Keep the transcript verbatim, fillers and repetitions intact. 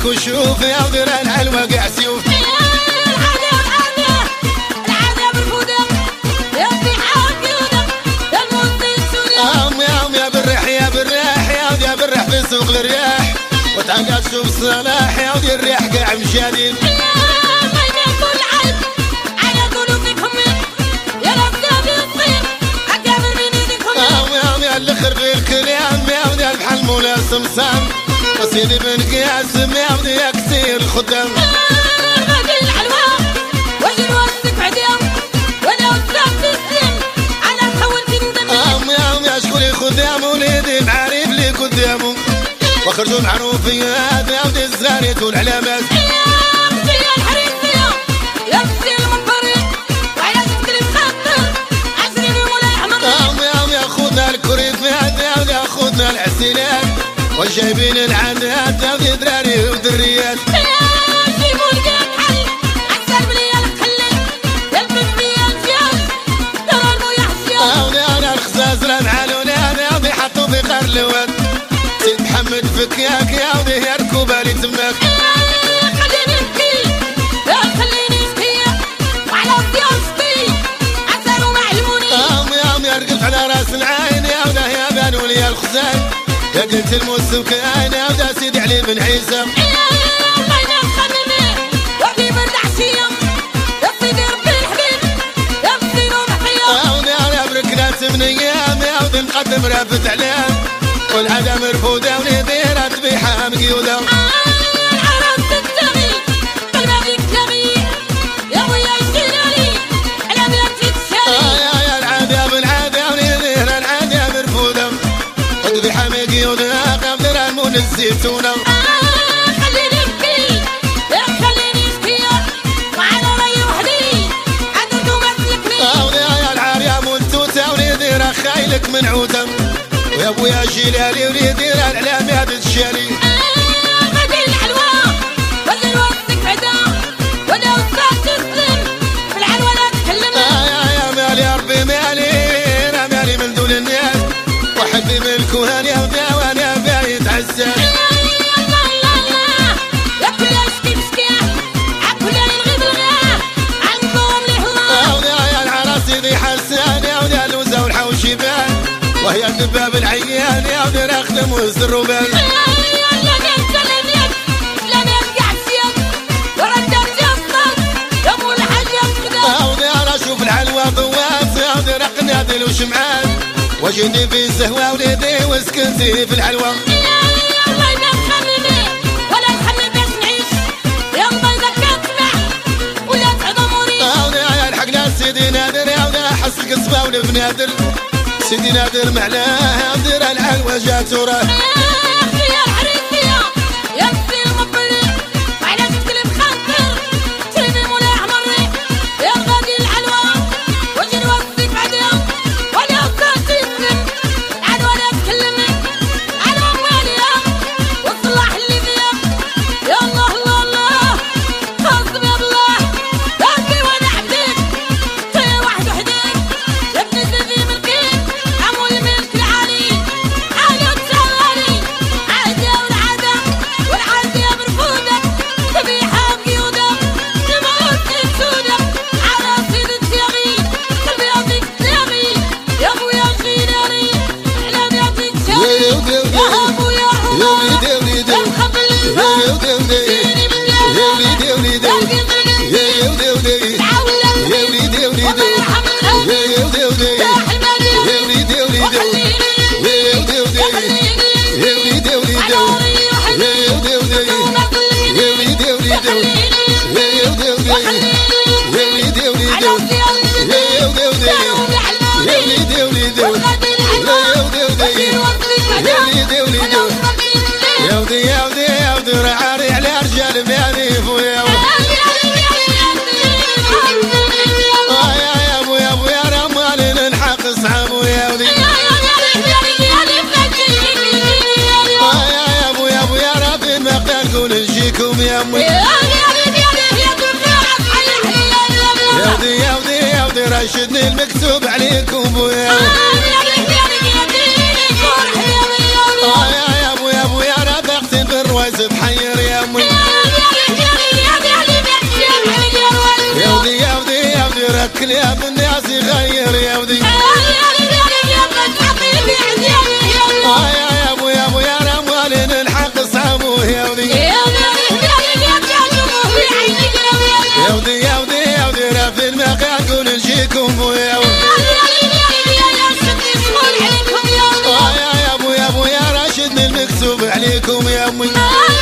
عينك وشوف يا ودر العلوة قاع سيوف في سوق الرياح وتعقد شوف الصلاح يا ودي الريح قاع مشادين ما يكون العلب على قلوبكم يا رب دابي الطير أكابر من ايدكم يا ودي الاخر في الكلام يا ودي البحل مولا سمسام وسيدي بن قاسم يا ودي يا كثير الخدام غادي العلوى وجه الوسط بعدين وانا وسام تسلم على تحول في ندم يا ودي اشكري خدام وليدي معارف لي قدامه وخرجوا المعروفيات يا ودي الزاريت والعلامات يا مزي الحريصية يا مزي المنبري وعلى تكلم خاطر عشرين ولا يحمر يا يا خذنا الكريفات يا ودي خذنا العسيلات وجايبين العادات يا ودي دراري ودريات جيبوا لقيت حل عسال بليا الخلي يلبس بيا الجيال ترى المويه حشيال يا ودي انا الخزاز رمع الولاد يا ودي حطوا في قرلوات سيد محمد فكياك يا ودي يا ركوبة لي تماك خليني نبكي يا خليني نبكي وعلى وديار شقي عسال ومعلموني يا يا رقبت على راس العين يا ودي يا بانوا لي الخزان يا قلت الموسم كان يا ودي سيدي علي بن عيسى الله ينام خممي وفي برد عشية يا سيدي ربي الحبيب يا مسكين ومحية يا ودي انا بركنات من ايام يا ودي نقدم رافت علام والعادة مرفودة وليديرة تبيحها مقيودة العراس تنتمي قلبها فيك تغي يا ويا يشيلالي على بلادي تشالي يا يا العادة بالعادة وليديرة العادة مرفودة تبيحها مقيودة قبل المون الزيتونة خليني نبكي يا خليني نشكي وعلى راي وحدي عدد وما سلكني يا يا العارية منتوتة وليديرة خايلك من عودة ويا ابويا جيلالي وليدي الاعلام يا بالشالي غادي العلوى ولا الوسط بعدا وانا وسط تسلم في العلوى لا تكلم يا يا مالي يا ربي مالي انا مالي من دون الناس وحبي من الكهان يا ودي وانا بايت عزاز الله الله الله يا كل اشكي مشكي عكل الغيب الغاه عنكم ليه الله يا يا العراس ذي حسان يا ودي اللوزه والحوشي بان وهي الدباب العيان يا ودي اخدم وسر بال لا نتكلم يد لا نرجع سيد وردت الصوت يا ابو الحاج يا ودي انا اشوف العلوى ضواف يا ودي رقنا دل وشمعان وجدي في الزهوه وليدي وسكنتي في العلوى الله ينام خممي ولا نخمم باش نعيش يا الله اذا كان تسمع ولا تعظ اموري يا ودي يا الحقنا سيدي نادر يا ودي حس القصبه والبنادر سيدي نادر معلاه يا ودي العلوى جات وراه يا الحريصية يا مسي المبري وعلى تكلم خاطر ترمي مولا عمري يا غادي العلوى وجه الوسط بعدين ولا وصلت تسلم العلوى لا تكلمي على امواليا والصلاح اللي فيها يا الله الله الله خاصم يا الله باقي وانا عبدك طير واحد وحدك يا ابن الذي ملكي عمو الملك العالي عالي وتسالي عادي والعادة والعادية مرفوضة تبيحها بقيودة تموت تسودة على سيد التياغي قلبي يعطيك تلاغي يا ابويا الخيراني اعلام يعطيك شاغي يا ابويا حمار يا مخبل الفار سيني من ديالي باقي طريقي تعاولة وما يرحم الهوى ساح المالية وخليني خليني على وري وحدي وما كليني وخليني وخليني على وصيال الجديد داوم لحلماني والغادي الحلوى وسير وصلي بعدين وانا وصلي من يا ودي يا ودي يا ودي رعاري على رجال بياني فويا يا ابو يا ابو يا رمالي نلحق اصحابه يا ودي يا ابو يا ابو يا ربي المقال قول نجيكم يا امي يا ودي يا ودي يا ودي راشدني المكتوب عليكم بويا يا ابو يا ابو يا رب اختي بالرواز بحير يا امي ابويا يا ابويا يا ابويا ابويا راشد من المكتوب عليكم يا امي.